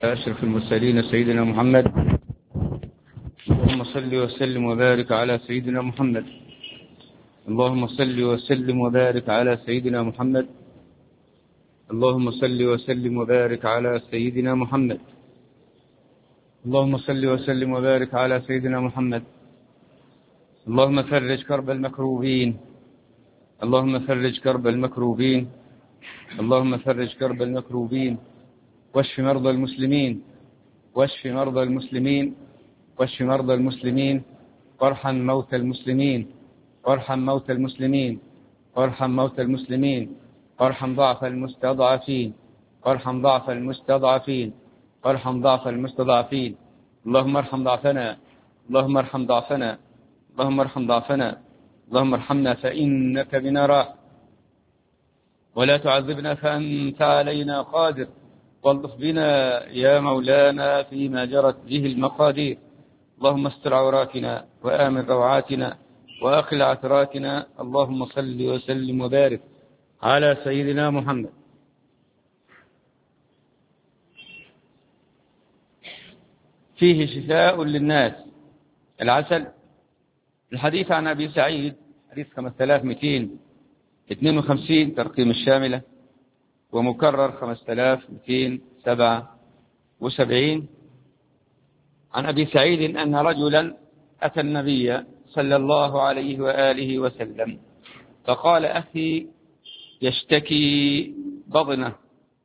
أشرف المرسلين سيدنا محمد. اللهم صل وسلم وبارك على سيدنا محمد. اللهم صل وسلم وبارك على سيدنا محمد. اللهم صل وسلم وبارك على سيدنا محمد. اللهم صل وسلم وبارك على سيدنا محمد. اللهم فرج كرب المكروبين. اللهم فرج كرب المكروبين. اللهم فرج كرب المكروبين. واشف مرضى المسلمين. واشف مرضى المسلمين. واشف مرضى المسلمين. وارحم موتى المسلمين. وارحم موتى المسلمين. وارحم موتى المسلمين. وارحم ضعف المستضعفين. وارحم ضعف المستضعفين. وارحم ضعف المستضعفين. اللهم ارحم ضعفنا. اللهم ارحم ضعفنا. اللهم ارحم ضعفنا. اللهم ارحمنا فإنك بنا راح، ولا تعذبنا فأنت علينا قادر، والطف بنا يا مولانا فيما جرت به المقادير. اللهم استر عوراتنا وآمن روعاتنا وأقل عثراتنا. اللهم صل وسلم وبارك على سيدنا محمد. فيه شفاء للناس. العسل. الحديث عن أبي سعيد، حديث 5252 ترقيم الشاملة، ومكرر 5277. عن أبي سعيد أن رجلا أتى النبي صلى الله عليه وآله وسلم فقال: أخي يشتكي بطنه.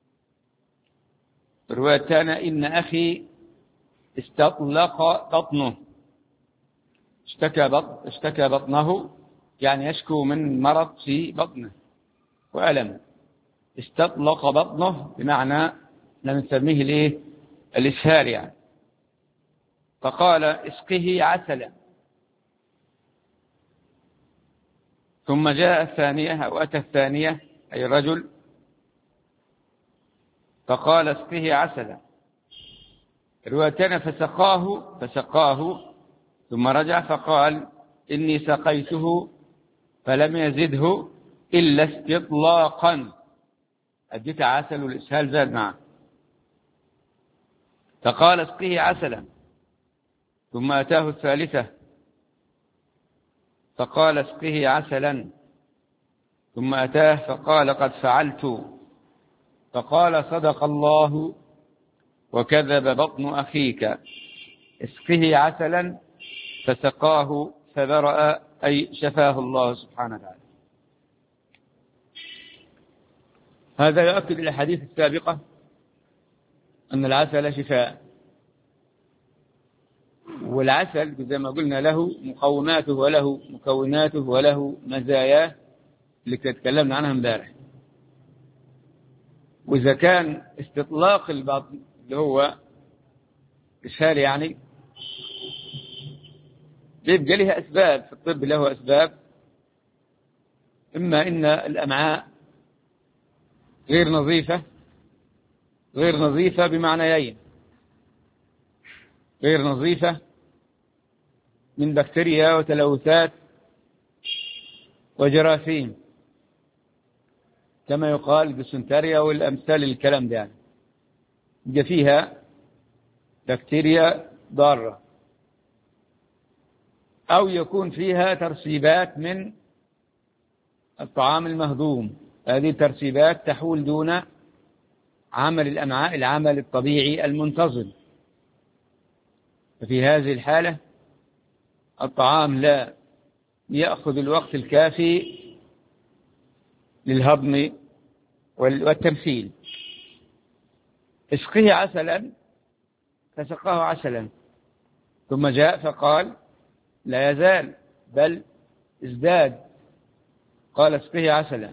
روايتنا إن أخي استطلق بطنه. اشتكى بطنه يعني يشكو من مرض في بطنه وألم. استطلق بطنه بمعنى لم نسميه الإسهال يعني. فقال: اسقه عسلا. ثم جاء الثانية أو أتى الثانية أي الرجل فقال: اسقه عسلا. روايتنا فسقاه ثم رجع فقال: إني سقيته فلم يزده إلا استطلاقا. أديت عسل والإسهال زاد معه. فقال: اسقه عسلا. ثم أتاه الثالثة فقال: اسقه عسلا. ثم أتاه فقال: قد فعلت. فقال: صدق الله وكذب بطن أخيك. اسقه عسلا. فسقاه فبرأ أي شفاه الله سبحانه وتعالى. هذا يؤكد الأحاديث السابقة أن العسل شفاء. والعسل زي ما قلنا له مقوماته وله مكوناته وله مزاياه اللي تكلمنا عنها امبارح. وإذا كان استطلاق البطن اللي هو إسهال يعني بيبقى لها أسباب في الطب، له أسباب. إما إن الأمعاء غير نظيفة بمعنيين: غير نظيفة من بكتيريا وتلوثات وجراثيم كما يقال بسنتاريا والأمثال الكلام ده يعني. يبقى فيها بكتيريا ضارة، أو يكون فيها ترسيبات من الطعام المهضوم. هذه الترسيبات تحول دون عمل الأمعاء العمل الطبيعي المنتظم. ففي هذه الحالة الطعام لا يأخذ الوقت الكافي للهضم والتمثيل. اسقه عسلا. فسقاه عسلا. ثم جاء فقال: لا يزال بل ازداد. قال: اسقه عسلا.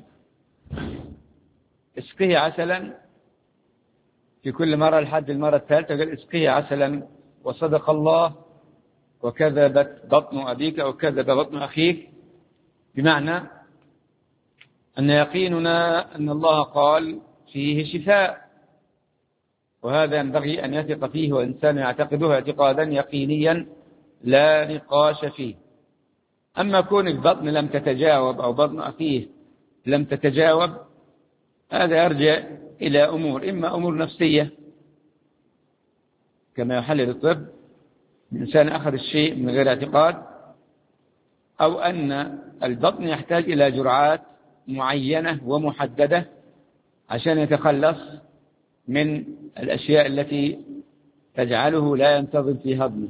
اسقه عسلا في كل مرة لحد المرة الثالثة قال: اسقه عسلا. وصدق الله وكذبت بطن أبيك أو كذب بطن أخيك، بمعنى أن يقيننا أن الله قال فيه شفاء، وهذا ينبغي أن يثق فيه وإنسان يعتقده اعتقادا يقينيا لا نقاش فيه. أما كون البطن لم تتجاوب أو بطن أخيه لم تتجاوب، هذا يرجع إلى أمور، إما أمور نفسية كما يحلل الطب، الإنسان أخذ الشيء من غير اعتقاد، أو أن البطن يحتاج إلى جرعات معينة ومحددة عشان يتخلص من الأشياء التي تجعله لا ينتظم في هضمه.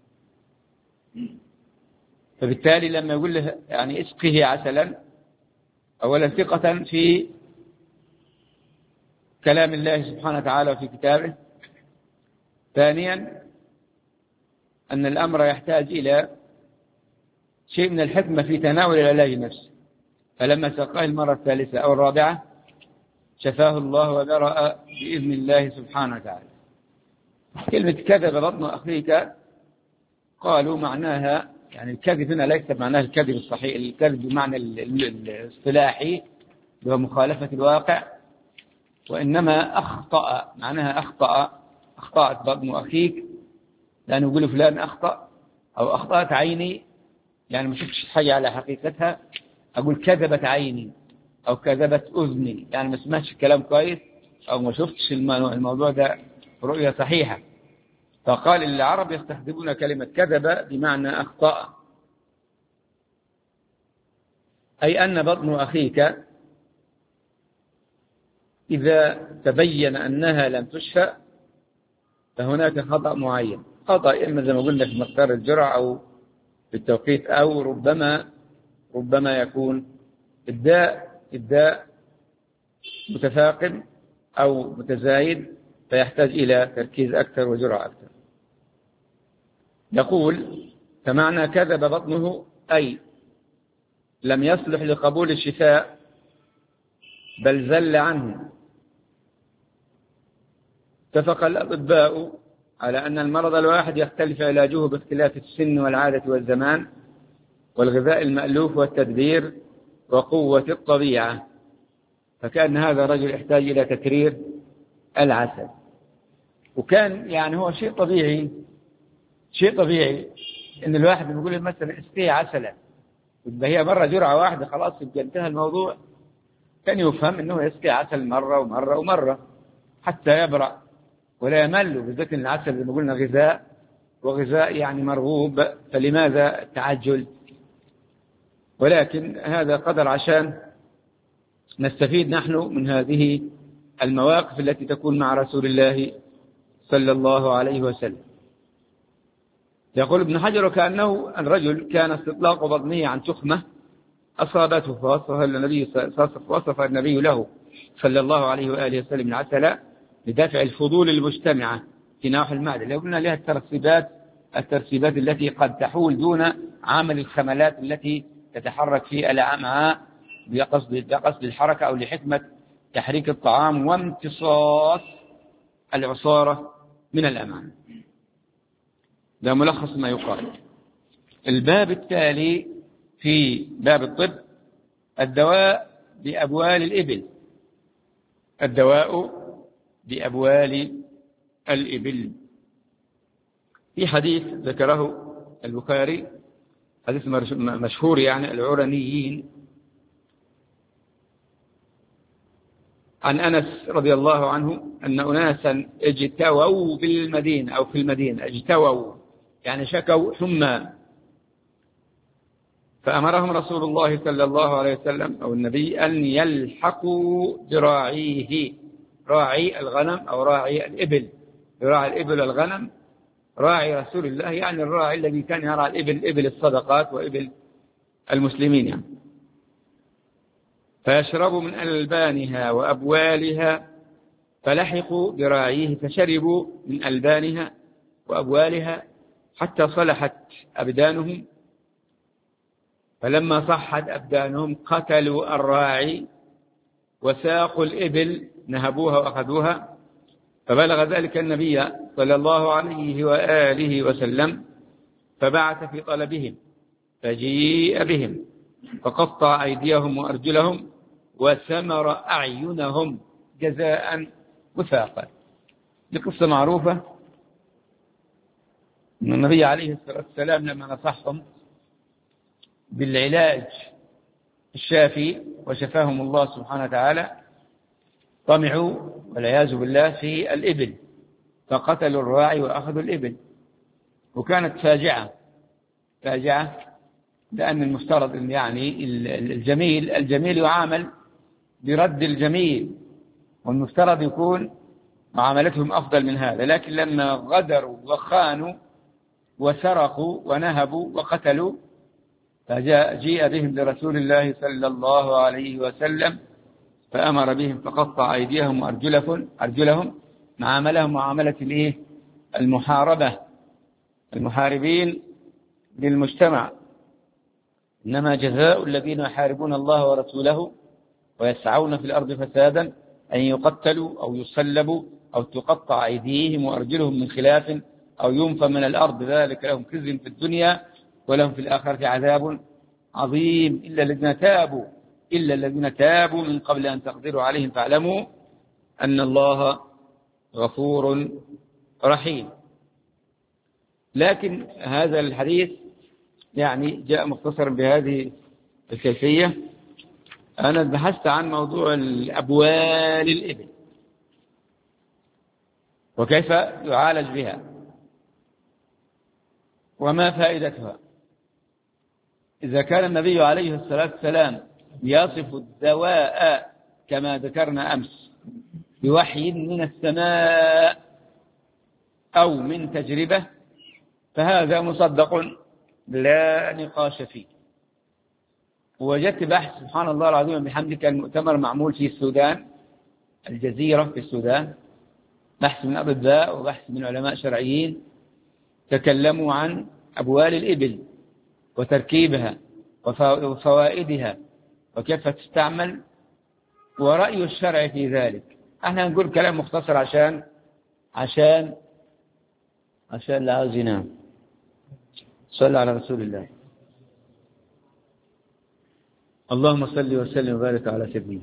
فبالتالي لما يقول له يعني اسقه عسلا، أولا ثقة في كلام الله سبحانه وتعالى وفي كتابه، ثانيا أن الأمر يحتاج إلى شيء من الحكمة في تناول العلاج نفسه. فلما سقاه المرة الثالثة أو الرابعة شفاه الله وبرأ بإذن الله سبحانه وتعالى. كلمة كذب بطن أخيك قالوا معناها يعني الكذب هنا ليس معناه الكذب الصحيح، الكذب بمعنى الاصطلاحي هو مخالفة الواقع، وإنما أخطأ، معناها أخطأت بطن أخيك، لأنه يقول فلان أخطأ، أو أخطأت عيني، يعني ما شفتش حاجة على حقيقتها، أقول كذبت عيني أو كذبت أذني، يعني ما سمعتش الكلام كويس أو ما شفتش الموضوع ده رؤية صحيحة. فقال العرب يستخدمون كلمة كذب بمعنى أخطأ، أي أن بطن أخيك إذا تبين أنها لم تشفى فهناك خطأ معين، خطأ إما زي ما قلنا في مقدار الجرعة أو في التوقيت، أو ربما يكون الداء متفاقم أو متزايد فيحتاج إلى تركيز أكثر وجرعة أكثر. يقول فمعنى كذب بطنه أي لم يصلح لقبول الشفاء بل زل عنه. اتفق الأطباء على أن المرض الواحد يختلف علاجه باختلاف السن والعادة والزمان والغذاء المألوف والتدبير وقوة الطبيعة. فكأن هذا الرجل يحتاج إلى تكرير العسل، وكان يعني هو شيء طبيعي إن الواحد يقول مثلا اسقيه عسلا، إذا هي مرة جرعة واحدة خلاص يبقى انتهى الموضوع. كان يفهم إنه يسقي عسل مرة ومرة ومرة حتى يبرأ ولا يمل، بالذات العسل زي ما قلنا غذاء، وغذاء يعني مرغوب، فلماذا التعجل؟ ولكن هذا قدر عشان نستفيد نحن من هذه المواقف التي تكون مع رسول الله صلى الله عليه وسلم. يقول ابن حجر كأنه الرجل كان استطلاق بطنه عن تخمة أصابته فوصف النبي له صلى الله عليه وآله وسلم العسل لدافع الفضول المجتمعة في نواحي المعدة، لو قلنا لها الترسيبات التي قد تحول دون عمل الخملات التي تتحرك في الأمعاء بقصد الحركة أو لحكمة تحريك الطعام وامتصاص العصارة من الأمعاء. ده ملخص ما يقال. الباب التالي في باب الطب الدواء بأبوال الإبل. الدواء بأبوال الإبل. في حديث ذكره البخاري، حديث مشهور يعني العرنيين، عن أنس رضي الله عنه أن أناسا اجتووا بالمدينة أو في المدينة، اجتووا يعني شكوا حمى، فأمرهم رسول الله صلى الله عليه وسلم أو النبي أن يلحقوا براعيه، راعي الغنم أو راعي الإبل، راعي الإبل والغنم راعي رسول الله، يعني الراعي الذي كان يرعى الإبل، إبل الصدقات وإبل المسلمين يعني. فيشربوا من ألبانها وأبوالها، فلحقوا براعيه فشربوا من ألبانها وأبوالها حتى صلحت أبدانهم، فلما صحت أبدانهم قتلوا الراعي وساقوا الإبل، نهبوها وأخذوها، فبلغ ذلك النبي صلى الله عليه وآله وسلم فبعث في طلبهم، فجيء بهم فقطع أيديهم وأرجلهم وثمر أعينهم جزاء وفاقا. دي قصة معروفة أن النبي عليه الصلاة والسلام لما نصحهم بالعلاج الشافي وشفاهم الله سبحانه وتعالى طمعوا والعياذ بالله في الإبل، فقتلوا الراعي وأخذوا الإبل. وكانت فاجعة لأن المفترض أن يعني الجميل يعامل برد الجميل، والمفترض يكون معاملتهم أفضل من هذا، لكن لما غدروا وخانوا وسرقوا ونهبوا وقتلوا فجيء بهم لرسول الله صلى الله عليه وسلم فأمر بهم فقطع أيديهم وأرجلهم، معاملهم معاملة المحاربة، المحاربين للمجتمع. إنما جزاء الذين يحاربون الله ورسوله ويسعون في الأرض فسادا أن يقتلوا أو يصلبوا أو تقطع أيديهم وأرجلهم من خلاف أو ينفى من الأرض، ذلك لهم خزي في الدنيا ولهم في الآخرة عذاب عظيم إلا الذين تابوا من قبل أن تقدروا عليهم فاعلموا أن الله غفور رحيم. لكن هذا الحديث يعني جاء مختصرا بهذه الكيفية. أنا بحثت عن موضوع أبوال الإبل وكيف يعالج بها وما فائدتها. إذا كان النبي عليه الصلاة والسلام يصف الدواء كما ذكرنا أمس بوحي من السماء أو من تجربة فهذا مصدق لا نقاش فيه. ووجدت بحث سبحان الله العظيم بحمده كان مؤتمر معمول في السودان، الجزيرة في السودان، بحث من أطباء وبحث من علماء شرعيين تكلموا عن أبوال الإبل وتركيبها وفوائدها وكيف تستعمل ورأي الشرع في ذلك. احنا نقول كلام مختصر عشان لا عاوز ينام. صلى على رسول الله. اللهم صل وسلم وبارك على سيدنا.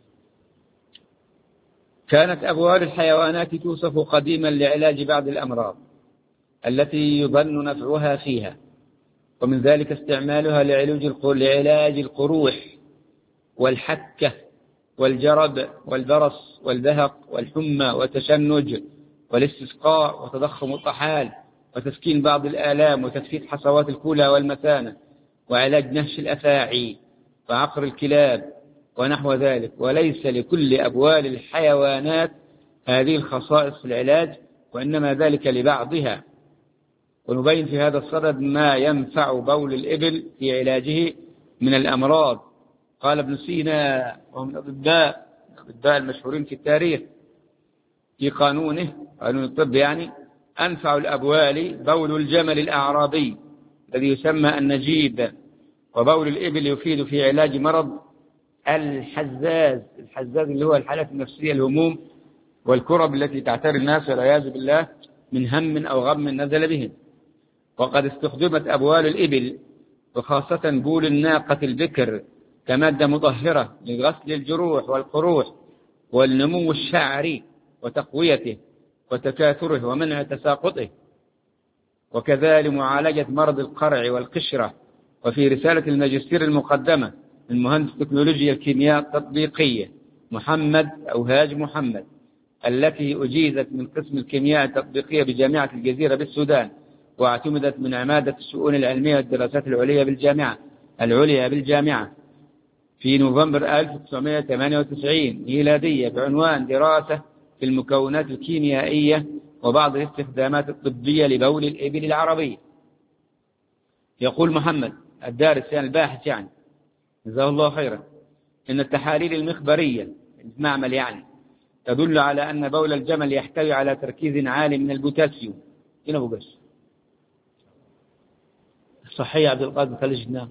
كانت أبوال الحيوانات توصف قديما لعلاج بعض الأمراض التي يظن نفعها فيها، ومن ذلك استعمالها لعلاج القروح والحكة والجرب والبرص والبهق والحمى والتشنج والاستسقاء وتضخم الطحال وتسكين بعض الآلام وتثبيت حصوات الكلى والمثانة وعلاج نهش الأفاعي وعقر الكلاب ونحو ذلك. وليس لكل أبوال الحيوانات هذه الخصائص في العلاج، وإنما ذلك لبعضها. ونبين في هذا الصدد ما ينفع بول الإبل في علاجه من الأمراض. قال ابن سينا وهو من الأطباء المشهورين في التاريخ في قانون الطب يعني: أنفع الأبوال بول الجمل الأعرابي الذي يسمى النجيب، وبول الإبل يفيد في علاج مرض الحزاز اللي هو الحالات النفسية، الهموم والكرب التي تعتري الناس والعياذ بالله من هم أو غم نزل بهم. وقد استخدمت أبوال الإبل وخاصة بول الناقة البكر كمادة مطهرة لغسل الجروح والقروح والنمو الشعري وتقويته وتكاثره ومنع تساقطه، وكذلك معالجة مرض القرع والقشرة. وفي رسالة الماجستير المقدمة من مهندس تكنولوجيا الكيمياء التطبيقية هاج محمد التي أجيزت من قسم الكيمياء التطبيقية بجامعة الجزيرة بالسودان، واعتمدت من عمادة الشؤون العلمية والدراسات العليا بالجامعة في نوفمبر 1998 ميلادية بعنوان دراسة في المكونات الكيميائية وبعض الاستخدامات الطبية لبول الإبل العربي. يقول محمد الدارس الباحث جزاه الله خيرا: إن التحاليل المخبرية المعمل تدل على أن بول الجمل يحتوي على تركيز عالي من البوتاسيوم. هنا بقص صحيح عبد القادر خليجنا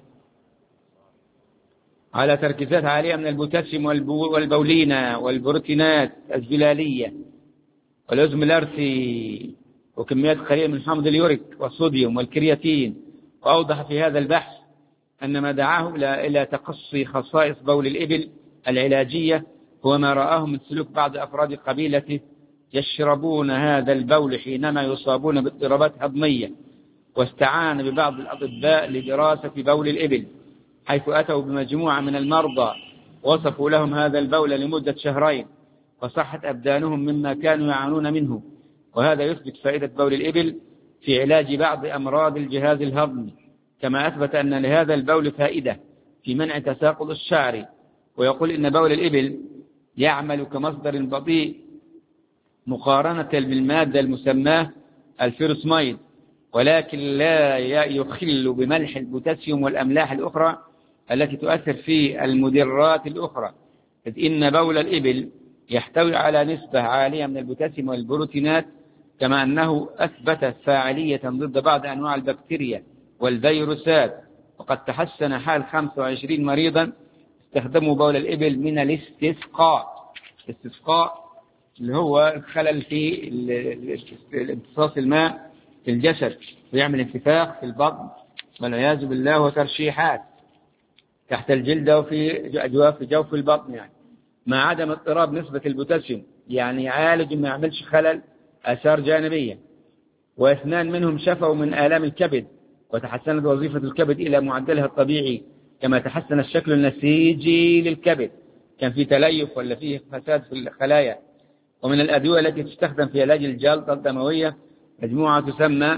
على تركيزات عالية من البوتاسيوم والبولينا والبروتينات الزلالية والعزم الأرثي وكميات قليلة من حامض اليوريك والصوديوم والكرياتين. وأوضح في هذا البحث أن ما دعاه إلى تقصي خصائص بول الإبل العلاجية هو ما رآه من سلوك بعض أفراد قبيلته يشربون هذا البول حينما يصابون باضطرابات هضمية. واستعان ببعض الأطباء لدراسة بول الإبل، حيث أتوا بمجموعة من المرضى وصفوا لهم هذا البول لمدة 2 شهرين، فصحت أبدانهم مما كانوا يعانون منه وهذا يثبت فائدة بول الإبل في علاج بعض أمراض الجهاز الهضمي، كما أثبت أن لهذا البول فائدة في منع تساقط الشعر. ويقول إن بول الإبل يعمل كمصدر بطيء مقارنة بالمادة المسماة الفيروسمايد، ولكن لا يخل بملح البوتاسيوم والأملاح الأخرى التي تؤثر في المدرات الأخرى، إذ إن بول الإبل يحتوي على نسبة عالية من البوتاسيوم والبروتينات، كما أنه أثبت فاعلية ضد بعض أنواع البكتيريا والفيروسات. وقد تحسن حال 25 مريضا استخدموا بول الإبل من الاستسقاء. الاستسقاء اللي هو الخلل في امتصاص الماء في الجسد، ويعمل انتفاخ في البطن والعياذ بالله، وترشيحات تحت الجلد وفي أجواف جوف البطن، يعني مع عدم اضطراب نسبة البوتاسيوم، يعني يعالج ما يعملش خلل آثار جانبية. واثنان منهم شفوا من آلام الكبد، وتحسنت وظيفة الكبد إلى معدلها الطبيعي، كما تحسن الشكل النسيجي للكبد، كان في تليف ولا فيه فساد في الخلايا. ومن الأدوية التي تستخدم في علاج الجلطة الدموية مجموعة تسمى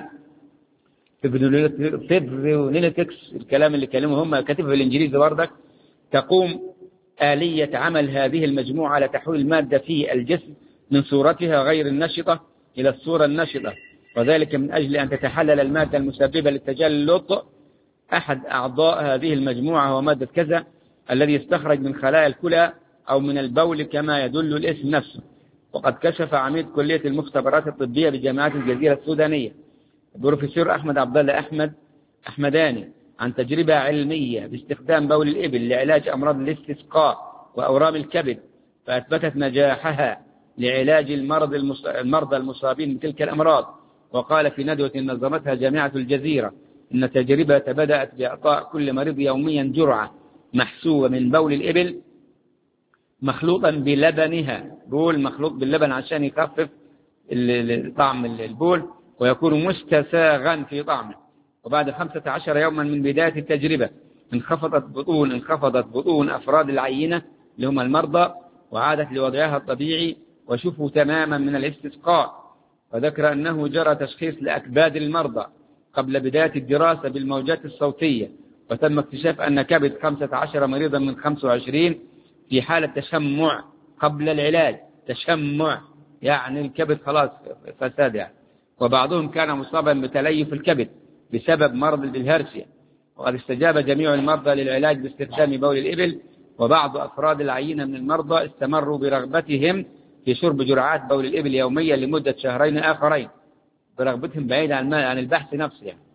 فيبرونيلتكس، الكلام اللي كلمه هم كاتبه بالإنجليزي بردك. تقوم آلية عمل هذه المجموعة على تحويل المادة في الجسم من صورتها غير النشطة إلى الصورة النشطة، وذلك من أجل أن تتحلل المادة المسببة للتجلط. أحد أعضاء هذه المجموعة هو مادة كذا الذي يستخرج من خلايا الكلى أو من البول كما يدل الاسم نفسه. وقد كشف عميد كلية المختبرات الطبية بجامعة الجزيرة السودانية البروفيسور أحمد عبد الله أحمداني عن تجربة علمية باستخدام بول الإبل لعلاج أمراض الاستسقاء وأورام الكبد، فأثبتت نجاحها لعلاج المرضى المصابين بتلك الأمراض. وقال في ندوة نظمتها جامعة الجزيرة إن التجربة بدأت بإعطاء كل مريض يوميا جرعة محسوبة من بول الإبل مخلوطا بلبنها، بول مخلوط باللبن عشان يخفف طعم البول ويكون مستساغا في طعمه. وبعد 15 يوما من بداية التجربة انخفضت بطون أفراد العينة اللي هم المرضى، وعادت لوضعها الطبيعي وشفوا تماما من الاستسقاء. وذكر أنه جرى تشخيص لأكباد المرضى قبل بداية الدراسة بالموجات الصوتية، وتم اكتشاف أن كبد 15 مريضا من 25 في حالة تشمع قبل العلاج. تشمع يعني الكبد خلاص فساد يعني. وبعضهم كان مصابا بتليف الكبد بسبب مرض البلهارسيا. وقد استجاب جميع المرضى للعلاج باستخدام بول الإبل، وبعض أفراد العينة من المرضى استمروا برغبتهم في شرب جرعات بول الإبل يوميا لمدة 2 شهرين آخرين، برغبتهم بعيد عن البحث نفسه يعني.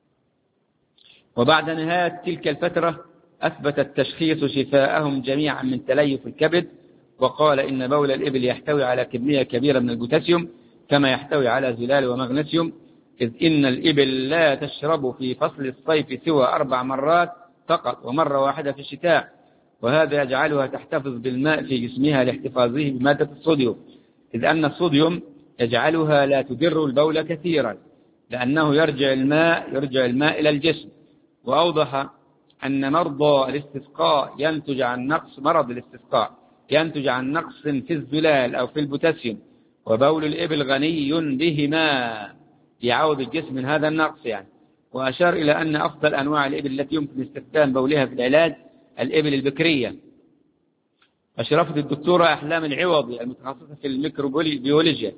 وبعد نهاية تلك الفترة أثبت التشخيص شفاءهم جميعا من تليف الكبد، وقال إن بول الإبل يحتوي على كمية كبيرة من البوتاسيوم كما يحتوي على زلال ومغنيسيوم، إذ إن الإبل لا تشرب في فصل الصيف سوى 4 مرات فقط، ومرة واحدة في الشتاء، وهذا يجعلها تحتفظ بالماء في جسمها لاحتفاظه بمادة الصوديوم، إذ أن الصوديوم يجعلها لا تدر البول كثيرا لأنه يرجع الماء إلى الجسم. وأوضح أن مرض الاستسقاء مرض الاستسقاء ينتج عن نقص في الزلال أو في البوتاسيوم، وبول الإبل غني بهما يعوض الجسم من هذا النقص يعني. وأشار إلى أن أفضل أنواع الإبل التي يمكن استخدام بولها في العلاج الإبل البكرية. أشرفت الدكتورة أحلام العوضي المتخصصة في الميكروبيولوجيا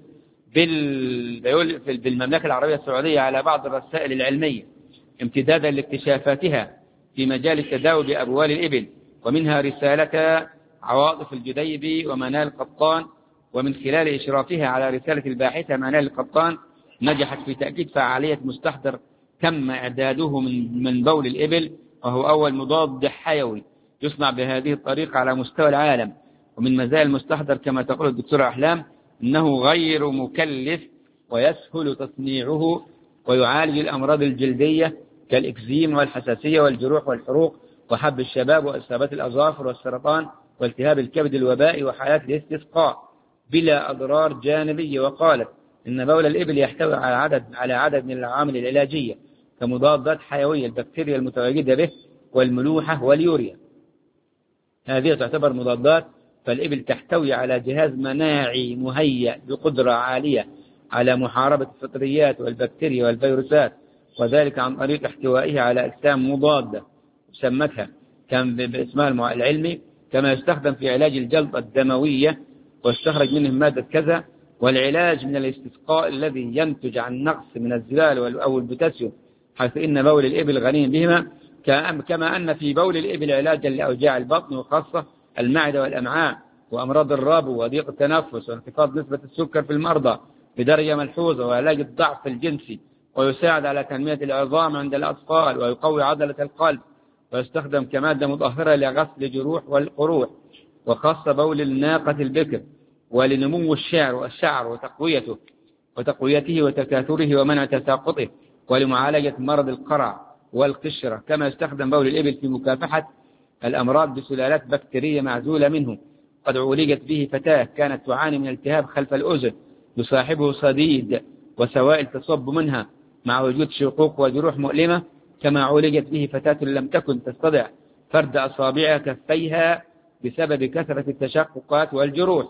بالمملكة العربية السعودية على بعض الرسائل العلمية امتدادا لاكتشافاتها في مجال التداوي بأبوال الإبل، ومنها رسالة عواطف الجديبي ومنال القطان. ومن خلال إشرافها على رسالة الباحثة منال القطان نجحت في تأكيد فعالية مستحضر تم إعداده من بول الإبل، وهو أول مضاد حيوي يصنع بهذه الطريقة على مستوى العالم. ومن مزايا المستحضر كما تقول الدكتورة أحلام إنه غير مكلف ويسهل تصنيعه، ويعالج الأمراض الجلدية كالإكزيم والحساسية والجروح والحروق وحب الشباب وإصابات الأظافر والسرطان والتهاب الكبد الوبائي وحالات الاستسقاء بلا أضرار جانبية. وقالت إن بول الإبل يحتوي على عدد من العوامل العلاجية كمضادات حيوية البكتيريا المتواجدة به والملوحة واليوريا، هذه تعتبر مضادات. فالإبل تحتوي على جهاز مناعي مهيأ بقدرة عالية على محاربة الفطريات والبكتيريا والفيروسات، وذلك عن طريق احتوائه على أجسام مضادة سمتها كان باسمها العلمي، كما يستخدم في علاج الجلطة الدموية ويستخرج منه مادة كذا، والعلاج من الاستسقاء الذي ينتج عن نقص من الزلال أو البوتاسيوم، حيث إن بول الإبل غني بهما، كما أن في بول الإبل علاجا لأوجاع البطن وخاصة المعدة والأمعاء وأمراض الربو وضيق التنفس وانخفاض نسبة السكر في المرضى بدرجة ملحوظة، وعلاج الضعف الجنسي، ويساعد على تنمية العظام عند الأطفال، ويقوي عضلة القلب، ويستخدم كمادة مطهرة لغسل الجروح والقروح، وخاصة بول الناقة البكر، ولنمو الشعر وتقويته وتكاثره ومنع تساقطه، ولمعالجة مرض القرع والقشرة، كما يستخدم بول الإبل في مكافحة الأمراض بسلالات بكتيرية معزولة منه. قد عولجت به فتاة كانت تعاني من التهاب خلف الأذن يصاحبه صديد وسوائل تصب منها مع وجود شقوق وجروح مؤلمة، كما عولجت به فتاة لم تكن تستطع فرد أصابع كفيها بسبب كثرة التشققات والجروح،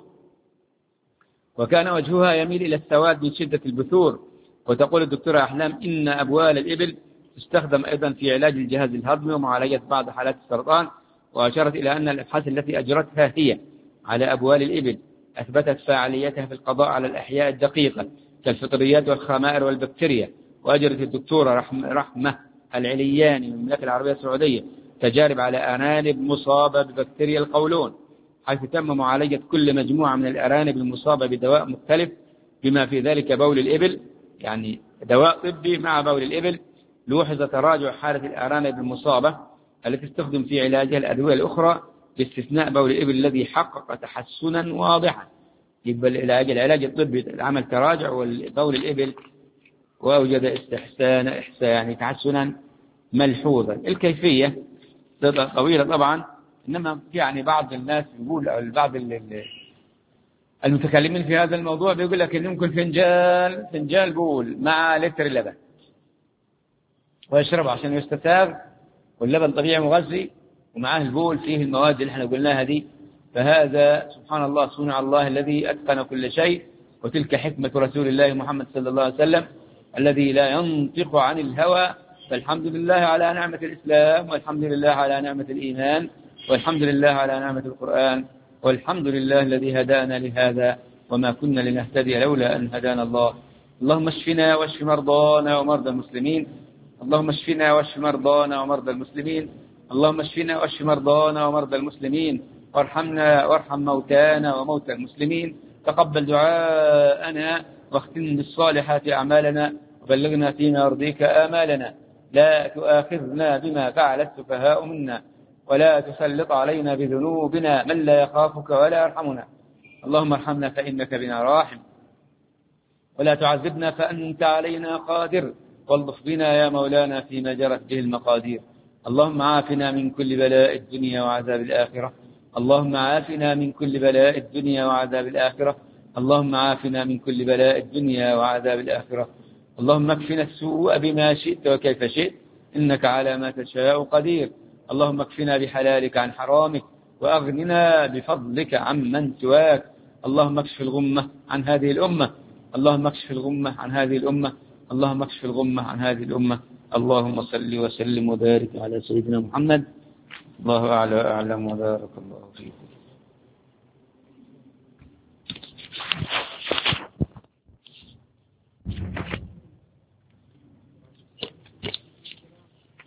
وكان وجهها يميل إلى السواد من شدة البثور. وتقول الدكتورة أحلام إن أبوال الإبل تستخدم أيضا في علاج الجهاز الهضمي ومعالجة بعض حالات السرطان، وأشارت إلى أن الأبحاث التي أجرتها هي على أبوال الإبل أثبتت فعاليتها في القضاء على الأحياء الدقيقة كالفطريات والخمائر والبكتيريا. وأجرت الدكتورة رحمة العلياني من المملكة العربية السعودية تجارب على أرانب مصابة ببكتيريا القولون، حيث تم معالجة كل مجموعة من الأرانب المصابة بدواء مختلف، بما في ذلك بول الإبل، يعني دواء طبي مع بول الإبل. لوحظ تراجع حالة الأرانب المصابة التي تستخدم في علاجها الأدوية الأخرى باستثناء بول الإبل الذي حقق تحسنا واضحا. يبقى العلاج الطبي عمل تراجع، وبول الإبل وأوجد يعني تحسنا ملحوظا. الكيفية طويلة طبعا، إنما يعني بعض الناس يقول، أو بعض المتكلمين في هذا الموضوع بيقول لك إن يمكن فنجان بول مع لتر لبن ويشربه عشان يستساغ، واللبن طبيعي مغذي ومعاه البول فيه المواد اللي احنا قلناها دي. فهذا سبحان الله صنع الله الذي أتقن كل شيء، وتلك حكمة رسول الله محمد صلى الله عليه وسلم الذي لا ينطق عن الهوى. فالحمد لله على نعمة الإسلام، والحمد لله على نعمة الإيمان، والحمد لله على نعمة القرآن، والحمد لله الذي هدانا لهذا وما كنا لنهتدي لولا أن هدانا الله. اللهم اشفنا واشف مرضانا ومرضى المسلمين، اللهم اشفنا واشف مرضانا ومرضى المسلمين، اللهم اشفنا واشف مرضانا ومرضى المسلمين، وارحمنا وارحم موتانا وموتى المسلمين. تقبل دعاءنا واختم بالصالحات أعمالنا، وبلغنا فيما يرضيك آمالنا. لا تؤاخذنا بما فعل السفهاء منا، ولا تسلط علينا بذنوبنا من لا يخافك ولا يرحمنا. اللهم ارحمنا فإنك بنا راحم، ولا تعذبنا فأنت علينا قادر، والطف بنا يا مولانا فيما جرت به المقادير. اللهم عافنا من كل بلاء الدنيا وعذاب الآخرة، اللهم عافنا من كل بلاء الدنيا وعذاب الآخرة، اللهم عافنا من كل بلاء الدنيا وعذاب الآخرة. اللهم اكفنا السوء بما شئت وكيف شئت، إنك على ما تشاء قدير. اللهم اكفنا بحلالك عن حرامك، وأغننا بفضلك عمن سواك. اللهم اكشف الغمة عن هذه الأمة، اللهم اكشف الغمة عن هذه الأمة، اللهم اكشف الغمة عن هذه الأمة. اللهم صل وسلم وبارك على سيدنا محمد. الله أعلى أعلم، وبارك الله فيكم.